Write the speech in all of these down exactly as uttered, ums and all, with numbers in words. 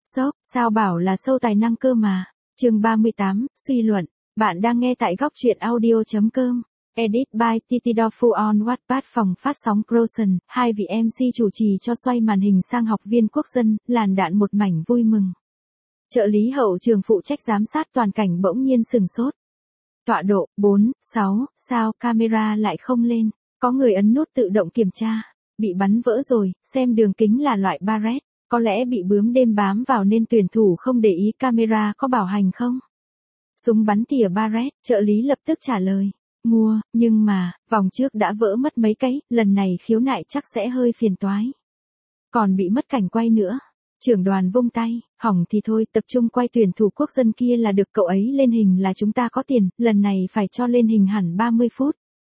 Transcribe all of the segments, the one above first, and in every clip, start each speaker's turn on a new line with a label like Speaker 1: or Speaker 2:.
Speaker 1: Sốc, sao bảo là sâu tài năng cơ mà. Chương ba mươi tám, suy luận. Bạn đang nghe tại góc truyện audio chấm com. Edit by Titi Dofu on Wattpad. Phòng phát sóng Croson, hai vị em xê chủ trì cho xoay màn hình sang học viên quốc dân, làn đạn một mảnh vui mừng. Trợ lý hậu trường phụ trách giám sát toàn cảnh bỗng nhiên sừng sốt. Tọa độ, bốn, sáu, sao camera lại không lên, có người ấn nút tự động kiểm tra, bị bắn vỡ rồi, xem đường kính là loại Barrett, có lẽ bị bướm đêm bám vào nên tuyển thủ không để ý camera có bảo hành không? Súng bắn tỉa Barrett, trợ lý lập tức trả lời, mua, nhưng mà, vòng trước đã vỡ mất mấy cái, lần này khiếu nại chắc sẽ hơi phiền toái. Còn bị mất cảnh quay nữa. Trưởng đoàn vung tay, hỏng thì thôi, tập trung quay tuyển thủ quốc dân kia là được, cậu ấy lên hình là chúng ta có tiền, lần này phải cho lên hình hẳn ba mươi phút.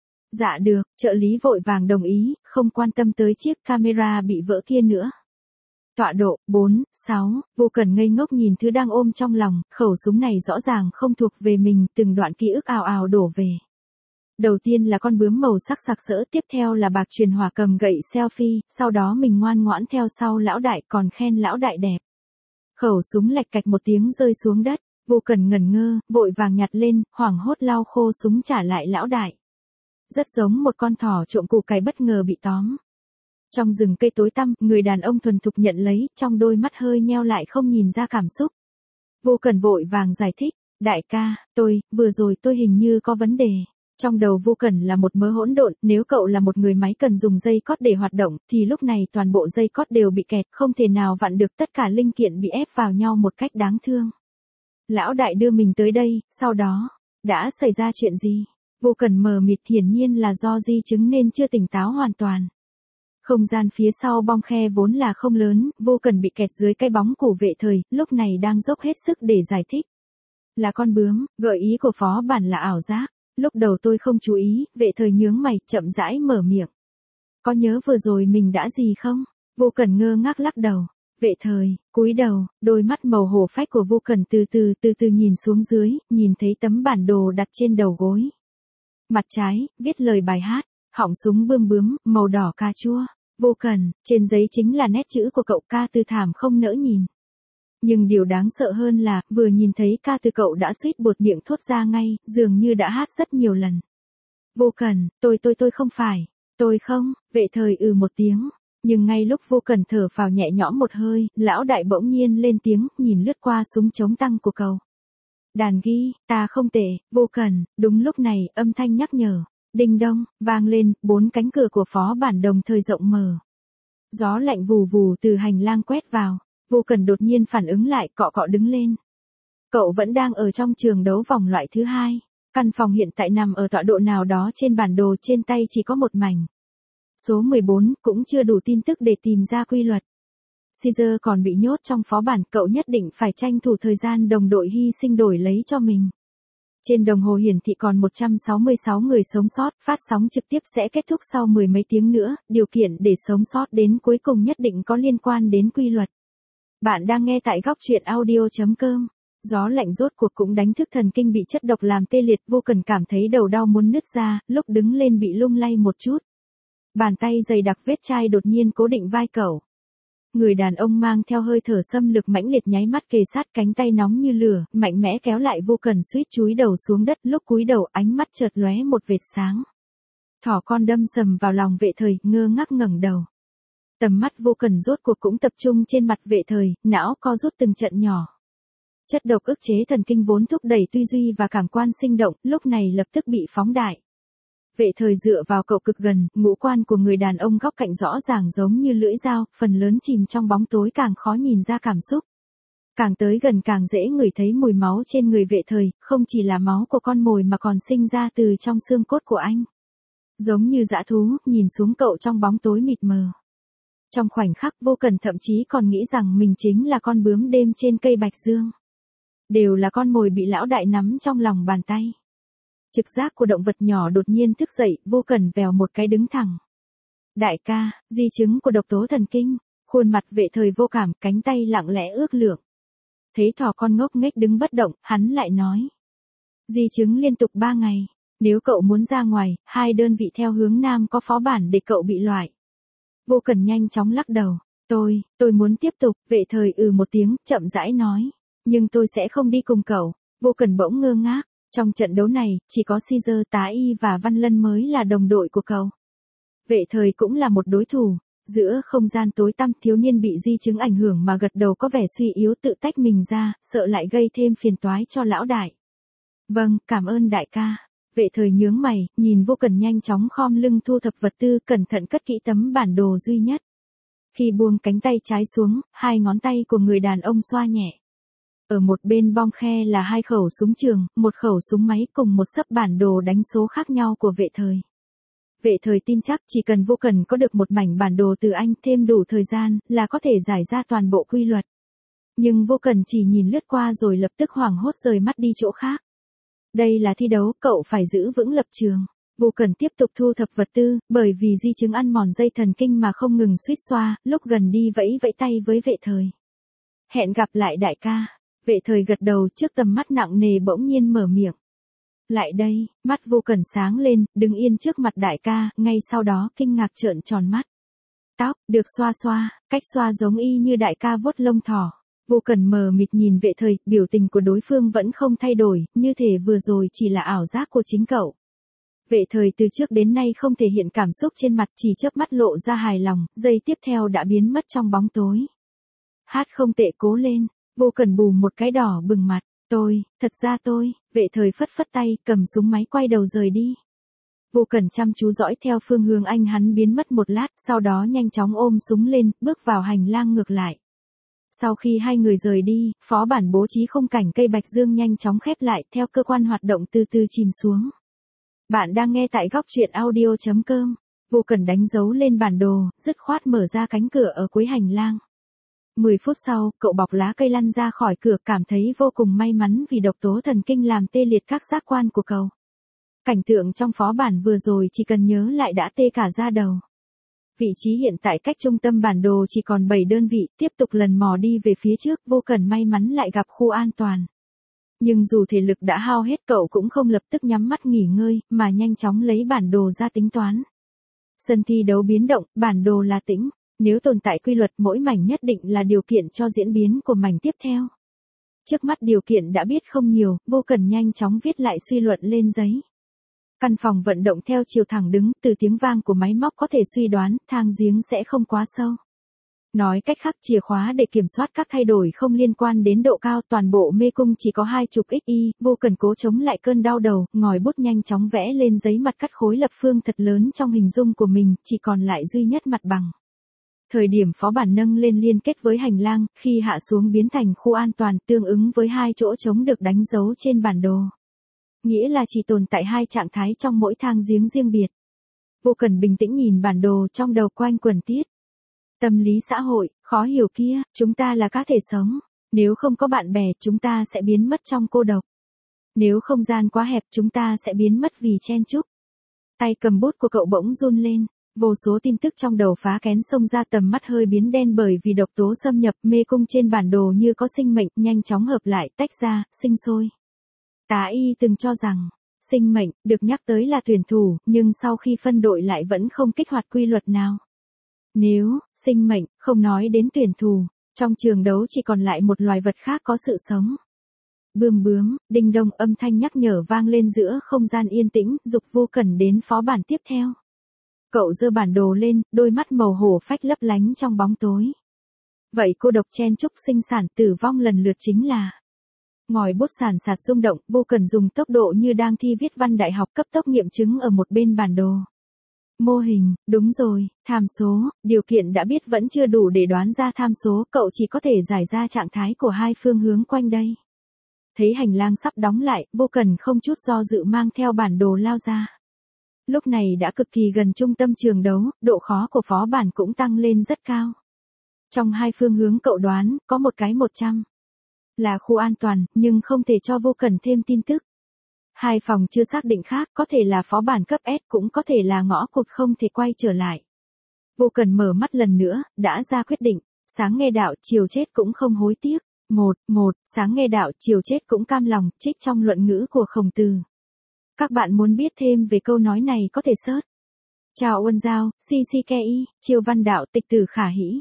Speaker 1: Dạ được, trợ lý vội vàng đồng ý, không quan tâm tới chiếc camera bị vỡ kia nữa. Tọa độ, bốn, sáu, vô cần ngây ngốc nhìn thứ đang ôm trong lòng, khẩu súng này rõ ràng không thuộc về mình, từng đoạn ký ức ào ào đổ về. Đầu tiên là con bướm màu sắc sặc sỡ, tiếp theo là bạc truyền hỏa cầm gậy selfie, sau đó mình ngoan ngoãn theo sau lão đại còn khen lão đại đẹp. Khẩu súng lạch cạch một tiếng rơi xuống đất, vô cần ngẩn ngơ, vội vàng nhặt lên, hoảng hốt lau khô súng trả lại lão đại. Rất giống một con thỏ trộm củ cải bất ngờ bị tóm. Trong rừng cây tối tăm, người đàn ông thuần thục nhận lấy, trong đôi mắt hơi nheo lại không nhìn ra cảm xúc. Vô cần vội vàng giải thích, đại ca, tôi, vừa rồi tôi hình như có vấn đề. Trong đầu vô cần là một mớ hỗn độn, nếu cậu là một người máy cần dùng dây cót để hoạt động, thì lúc này toàn bộ dây cót đều bị kẹt, không thể nào vặn được, tất cả linh kiện bị ép vào nhau một cách đáng thương. Lão đại đưa mình tới đây, sau đó, đã xảy ra chuyện gì? Vô cần mờ mịt, hiển nhiên là do di chứng nên chưa tỉnh táo hoàn toàn. Không gian phía sau bong khe vốn là không lớn, vô cần bị kẹt dưới cái bóng của vệ thời, lúc này đang dốc hết sức để giải thích. Là con bướm, gợi ý của phó bản là ảo giác. Lúc đầu tôi không chú ý, vệ thời nhướng mày, chậm rãi mở miệng. Có nhớ vừa rồi mình đã gì không? Vô cần ngơ ngác lắc đầu. Vệ thời, cúi đầu, đôi mắt màu hổ phách của vô cần từ từ từ từ nhìn xuống dưới, nhìn thấy tấm bản đồ đặt trên đầu gối. Mặt trái, viết lời bài hát, họng súng bươm bướm, màu đỏ cà chua. Vô cần, trên giấy chính là nét chữ của cậu, ca từ thảm không nỡ nhìn. Nhưng điều đáng sợ hơn là, vừa nhìn thấy ca từ cậu đã suýt buột miệng thốt ra ngay, dường như đã hát rất nhiều lần. Vô cần, tôi tôi tôi không phải, tôi không, vệ thời ừ một tiếng. Nhưng ngay lúc vô cần thở phào nhẹ nhõm một hơi, lão đại bỗng nhiên lên tiếng, nhìn lướt qua súng chống tăng của cậu. Đàn ghi, ta không tệ, vô cần, đúng lúc này, âm thanh nhắc nhở. Đinh đông, vang lên, bốn cánh cửa của phó bản đồng thời rộng mở. Gió lạnh vù vù từ hành lang quét vào. Vô cần đột nhiên phản ứng lại, cọ cọ đứng lên. Cậu vẫn đang ở trong trường đấu vòng loại thứ hai. Căn phòng hiện tại nằm ở tọa độ nào đó trên bản đồ, trên tay chỉ có một mảnh. Số mười bốn, cũng chưa đủ tin tức để tìm ra quy luật. Caesar còn bị nhốt trong phó bản, cậu nhất định phải tranh thủ thời gian đồng đội hy sinh đổi lấy cho mình. Trên đồng hồ hiển thị còn một trăm sáu mươi sáu người sống sót, phát sóng trực tiếp sẽ kết thúc sau mười mấy tiếng nữa, điều kiện để sống sót đến cuối cùng nhất định có liên quan đến quy luật. Bạn đang nghe tại góc truyện audio chấm com. Gió lạnh rốt cuộc cũng đánh thức thần kinh bị chất độc làm tê liệt, vô cần cảm thấy đầu đau muốn nứt ra, lúc đứng lên bị lung lay một chút. Bàn tay dày đặc vết chai đột nhiên cố định vai cậu. Người đàn ông mang theo hơi thở xâm lược mãnh liệt nháy mắt kề sát, cánh tay nóng như lửa, mạnh mẽ kéo lại vô cần, suýt chúi đầu xuống đất, lúc cúi đầu ánh mắt chợt lóe một vệt sáng. Thỏ con đâm sầm vào lòng vệ thời, ngơ ngác ngẩng đầu. Tầm mắt vô cần rốt cuộc cũng tập trung trên mặt vệ thời, não co rút từng trận nhỏ. Chất độc ức chế thần kinh vốn thúc đẩy tư duy và cảm quan sinh động, lúc này lập tức bị phóng đại. Vệ thời dựa vào cậu cực gần, ngũ quan của người đàn ông góc cạnh rõ ràng giống như lưỡi dao, phần lớn chìm trong bóng tối càng khó nhìn ra cảm xúc. Càng tới gần càng dễ ngửi thấy mùi máu trên người vệ thời, không chỉ là máu của con mồi mà còn sinh ra từ trong xương cốt của anh. Giống như dã thú, nhìn xuống cậu trong bóng tối mịt mờ. Trong khoảnh khắc vô cần thậm chí còn nghĩ rằng mình chính là con bướm đêm trên cây bạch dương. Đều là con mồi bị lão đại nắm trong lòng bàn tay. Trực giác của động vật nhỏ đột nhiên thức dậy, vô cần vèo một cái đứng thẳng. Đại ca, di chứng của độc tố thần kinh, khuôn mặt vệ thời vô cảm, cánh tay lặng lẽ ước lượng. Thấy thỏ con ngốc nghếch đứng bất động, hắn lại nói. Di chứng liên tục ba ngày, nếu cậu muốn ra ngoài, hai đơn vị theo hướng nam có phó bản để cậu bị loại. Vô cần nhanh chóng lắc đầu. Tôi, tôi muốn tiếp tục, vệ thời ừ một tiếng, chậm rãi nói. Nhưng tôi sẽ không đi cùng cậu. Vô Cần bỗng ngơ ngác. Trong trận đấu này, chỉ có Caesar tá y và Văn Lân mới là đồng đội của cậu. Vệ thời cũng là một đối thủ. Giữa không gian tối tăm, thiếu niên bị di chứng ảnh hưởng mà gật đầu có vẻ suy yếu tự tách mình ra, sợ lại gây thêm phiền toái cho lão đại. Vâng, cảm ơn đại ca. Vệ thời nhướng mày, nhìn Vô Cần nhanh chóng khom lưng thu thập vật tư, cẩn thận cất kỹ tấm bản đồ duy nhất. Khi buông cánh tay trái xuống, hai ngón tay của người đàn ông xoa nhẹ. Ở một bên bong khe là hai khẩu súng trường, một khẩu súng máy cùng một xấp bản đồ đánh số khác nhau của vệ thời. Vệ thời tin chắc chỉ cần Vô Cần có được một mảnh bản đồ từ anh thêm đủ thời gian là có thể giải ra toàn bộ quy luật. Nhưng Vô Cần chỉ nhìn lướt qua rồi lập tức hoảng hốt rời mắt đi chỗ khác. Đây là thi đấu, cậu phải giữ vững lập trường. Vô Cần tiếp tục thu thập vật tư, bởi vì di chứng ăn mòn dây thần kinh mà không ngừng suýt xoa, lúc gần đi vẫy vẫy tay với vệ thời. Hẹn gặp lại đại ca. Vệ thời gật đầu trước tầm mắt nặng nề bỗng nhiên mở miệng. Lại đây, mắt Vô Cần sáng lên, đứng yên trước mặt đại ca, ngay sau đó kinh ngạc trợn tròn mắt. Tóc, được xoa xoa, cách xoa giống y như đại ca vuốt lông thỏ. Vô Cần mờ mịt nhìn vệ thời, biểu tình của đối phương vẫn không thay đổi, như thể vừa rồi chỉ là ảo giác của chính cậu. Vệ thời từ trước đến nay không thể hiện cảm xúc trên mặt, chỉ chớp mắt lộ ra hài lòng, giây tiếp theo đã biến mất trong bóng tối. Hát không tệ, cố lên. Vô Cần bù một cái đỏ bừng mặt. Tôi, thật ra tôi, vệ thời phất phất tay, cầm súng máy quay đầu rời đi. Vô Cần chăm chú dõi theo phương hướng anh hắn biến mất một lát, sau đó nhanh chóng ôm súng lên, bước vào hành lang ngược lại. Sau khi hai người rời đi, phó bản bố trí khung cảnh cây bạch dương nhanh chóng khép lại, theo cơ quan hoạt động từ từ chìm xuống. Bạn đang nghe tại góc truyện audio chấm com. Vô Cần đánh dấu lên bản đồ, dứt khoát mở ra cánh cửa ở cuối hành lang. mười phút sau, cậu bọc lá cây lăn ra khỏi cửa, cảm thấy vô cùng may mắn vì độc tố thần kinh làm tê liệt các giác quan của cậu. Cảnh tượng trong phó bản vừa rồi chỉ cần nhớ lại đã tê cả da đầu. Vị trí hiện tại cách trung tâm bản đồ chỉ còn bảy đơn vị, tiếp tục lần mò đi về phía trước, Vô Cần may mắn lại gặp khu an toàn. Nhưng dù thể lực đã hao hết, cậu cũng không lập tức nhắm mắt nghỉ ngơi, mà nhanh chóng lấy bản đồ ra tính toán. Sân thi đấu biến động, bản đồ là tĩnh. Nếu tồn tại quy luật, mỗi mảnh nhất định là điều kiện cho diễn biến của mảnh tiếp theo. Trước mắt điều kiện đã biết không nhiều, Vô Cần nhanh chóng viết lại suy luận lên giấy. Căn phòng vận động theo chiều thẳng đứng, từ tiếng vang của máy móc có thể suy đoán, thang giếng sẽ không quá sâu. Nói cách khác, chìa khóa để kiểm soát các thay đổi không liên quan đến độ cao, toàn bộ mê cung chỉ có hai chục xi, Vô Cần cố chống lại cơn đau đầu, ngòi bút nhanh chóng vẽ lên giấy mặt cắt khối lập phương thật lớn trong hình dung của mình, chỉ còn lại duy nhất mặt bằng. Thời điểm phó bản nâng lên liên kết với hành lang, khi hạ xuống biến thành khu an toàn, tương ứng với hai chỗ trống được đánh dấu trên bản đồ. Nghĩa là chỉ tồn tại hai trạng thái trong mỗi thang giếng riêng biệt. Vô Cần bình tĩnh nhìn bản đồ, trong đầu quanh quẩn tiết. Tâm lý xã hội, khó hiểu kia, chúng ta là cá thể sống. Nếu không có bạn bè, chúng ta sẽ biến mất trong cô độc. Nếu không gian quá hẹp, chúng ta sẽ biến mất vì chen chúc. Tay cầm bút của cậu bỗng run lên. Vô số tin tức trong đầu phá kén xông ra, tầm mắt hơi biến đen bởi vì độc tố xâm nhập, mê cung trên bản đồ như có sinh mệnh, nhanh chóng hợp lại, tách ra, sinh sôi. Tá y từng cho rằng, sinh mệnh, được nhắc tới là tuyển thủ, nhưng sau khi phân đội lại vẫn không kích hoạt quy luật nào. Nếu, sinh mệnh, không nói đến tuyển thủ, trong trường đấu chỉ còn lại một loài vật khác có sự sống. Bươm bướm, đinh đông, âm thanh nhắc nhở vang lên giữa không gian yên tĩnh, dục Vô Cần đến phó bản tiếp theo. Cậu giơ bản đồ lên, đôi mắt màu hổ phách lấp lánh trong bóng tối. Vậy cô độc chen chúc sinh sản tử vong lần lượt chính là. Ngòi bút sàn sạt rung động, Vô Cần dùng tốc độ như đang thi viết văn đại học cấp tốc nghiệm chứng ở một bên bản đồ. Mô hình, đúng rồi, tham số, điều kiện đã biết vẫn chưa đủ để đoán ra tham số, cậu chỉ có thể giải ra trạng thái của hai phương hướng quanh đây. Thấy hành lang sắp đóng lại, Vô Cần không chút do dự mang theo bản đồ lao ra. Lúc này đã cực kỳ gần trung tâm trường đấu, độ khó của phó bản cũng tăng lên rất cao. Trong hai phương hướng cậu đoán, có một cái một trăm. Là khu an toàn, nhưng không thể cho Vô Cần thêm tin tức. Hai phòng chưa xác định khác, có thể là phó bản cấp S, cũng có thể là ngõ cụt không thể quay trở lại. Vô Cần mở mắt lần nữa, đã ra quyết định, sáng nghe đạo, chiều chết cũng không hối tiếc. Một, một, sáng nghe đạo, chiều chết cũng cam lòng, trích trong luận ngữ của Khổng Tử. Các bạn muốn biết thêm về câu nói này có thể search. Chào Uân Giao, si si ke y, chiều văn đạo, tịch tử khả hĩ.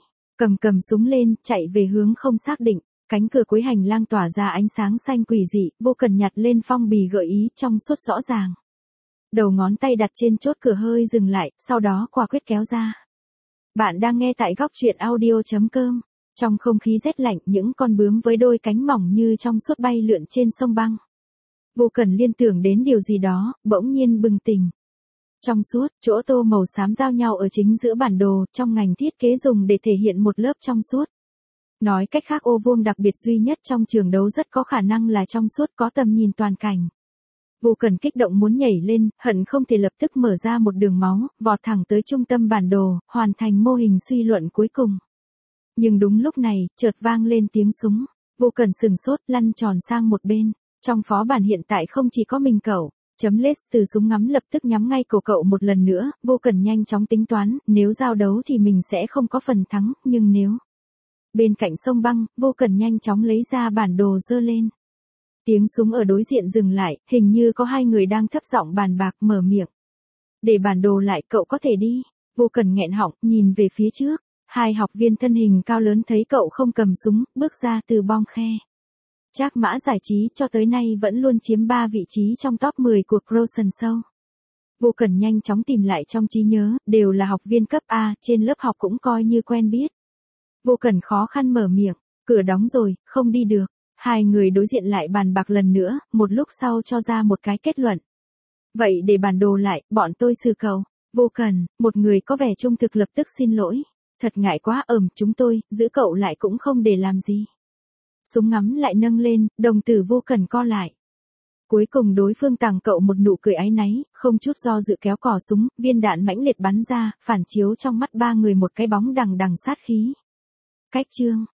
Speaker 1: Cầm cầm súng lên, chạy về hướng không xác định, cánh cửa cuối hành lang tỏa ra ánh sáng xanh quỷ dị, Vô Cần nhặt lên phong bì gợi ý trong suốt rõ ràng. Đầu ngón tay đặt trên chốt cửa hơi dừng lại, sau đó quả quyết kéo ra. Bạn đang nghe tại góc truyện audio.com. Trong không khí rét lạnh, những con bướm với đôi cánh mỏng như trong suốt bay lượn trên sông băng. Vô Cần liên tưởng đến điều gì đó, bỗng nhiên bừng tỉnh. Trong suốt, chỗ tô màu xám giao nhau ở chính giữa bản đồ, trong ngành thiết kế dùng để thể hiện một lớp trong suốt. Nói cách khác, ô vuông đặc biệt duy nhất trong trường đấu rất có khả năng là trong suốt, có tầm nhìn toàn cảnh. Vô Cần kích động muốn nhảy lên, hận không thể lập tức mở ra một đường máu, vọt thẳng tới trung tâm bản đồ, hoàn thành mô hình suy luận cuối cùng. Nhưng đúng lúc này, chợt vang lên tiếng súng. Vô Cần sừng sốt, lăn tròn sang một bên. Trong phó bản hiện tại không chỉ có mình cậu. Chấm lết từ súng ngắm lập tức nhắm ngay cổ cậu một lần nữa. Vô Cần nhanh chóng tính toán, nếu giao đấu thì mình sẽ không có phần thắng, nhưng nếu... Bên cạnh sông băng, Vô Cần nhanh chóng lấy ra bản đồ giơ lên. Tiếng súng ở đối diện dừng lại, hình như có hai người đang thấp giọng bàn bạc, mở miệng. Để bản đồ lại, cậu có thể đi. Vô Cần nghẹn họng, nhìn về phía trước. Hai học viên thân hình cao lớn thấy cậu không cầm súng, bước ra từ bong khe. Trác Mã Giải Trí cho tới nay vẫn luôn chiếm ba vị trí trong top mười của Croson Show. Vô Cần nhanh chóng tìm lại trong trí nhớ, đều là học viên cấp A, trên lớp học cũng coi như quen biết. Vô Cần khó khăn mở miệng, cửa đóng rồi, không đi được. Hai người đối diện lại bàn bạc lần nữa, một lúc sau cho ra một cái kết luận. Vậy để bản đồ lại, bọn tôi xử cậu. Vô Cần, một người có vẻ trung thực lập tức xin lỗi. Thật ngại quá, ờm, chúng tôi, giữ cậu lại cũng không để làm gì. Súng ngắm lại nâng lên, đồng tử Vô Cần co lại. Cuối cùng đối phương tặng cậu một nụ cười áy náy, không chút do dự kéo cò súng, viên đạn mãnh liệt bắn ra, phản chiếu trong mắt ba người một cái bóng đằng đằng sát khí. Cách chương.